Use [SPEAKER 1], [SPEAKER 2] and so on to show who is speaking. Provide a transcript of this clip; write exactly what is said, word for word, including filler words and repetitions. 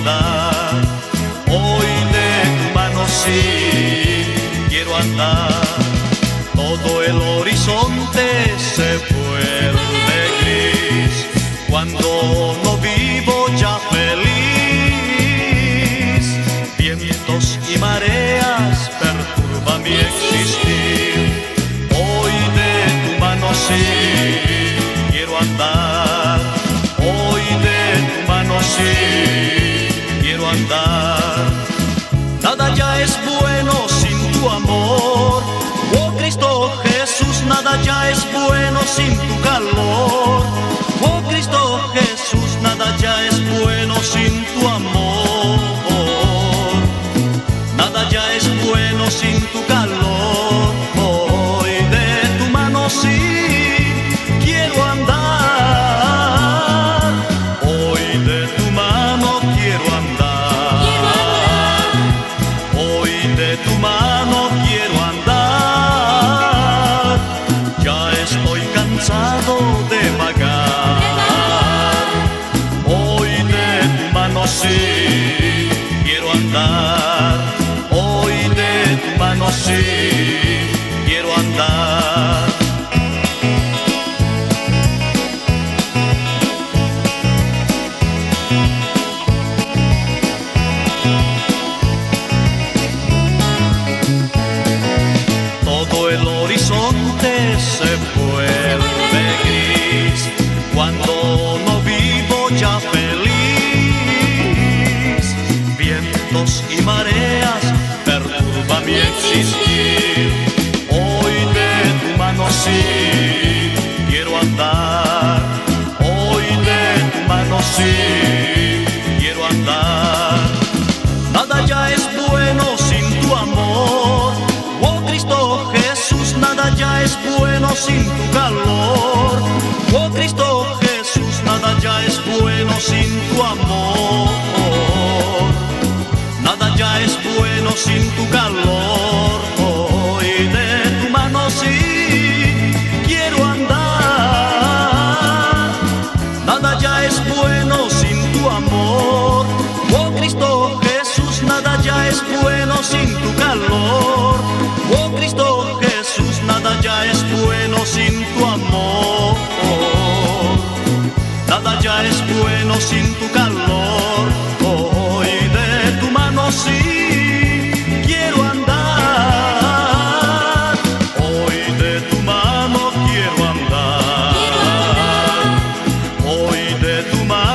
[SPEAKER 1] andar. Hoy de tu mano sí quiero andar. Todo el horizonte se vuelve gris cuando no vivo ya feliz. Vientos y mareas perturban mi existir. Hoy de tu mano sí quiero andar. Hoy de tu mano sí quiero andar. Nada ya es bueno sin tu amor. Oh Cristo Jesús, nada ya es bueno sin tu calor. Oh Cristo Jesús, nada ya es bueno sin tu amor. Nada ya es bueno sin tu calor. Hoy de tu mano sí quiero andar. Hoy de tu mano quiero andar. Hoy de tu mano quiero andar. Ya estoy cansado de vagar. Hoy de tu mano sí quiero andar. Hoy de tu mano sí quiero andar. Todo el horizonte se vuelve gris cuando no vivo ya feliz. Vientos y mareas perturban mi existir. Hoy de tu mano sí quiero andar. Hoy de tu mano sí quiero andar. Nada ya es bueno sin tu amor. Oh Cristo Jesús, nada ya es bueno sin tu calor. Oh Cristo Jesús, nada ya es bueno sin tu amor. Nada ya es bueno sin tu calor. Hoy de tu mano sí quiero andar. Nada ya es bueno sin tu amor. Oh Cristo Jesús, nada ya es bueno sin tu calor. Oh Cristo Jesús, nada ya es bueno sin tu amor. Nada ya es bueno sin tu calor. Hoy de tu mano sí quiero andar. Hoy de tu mano quiero andar. Hoy de tu mano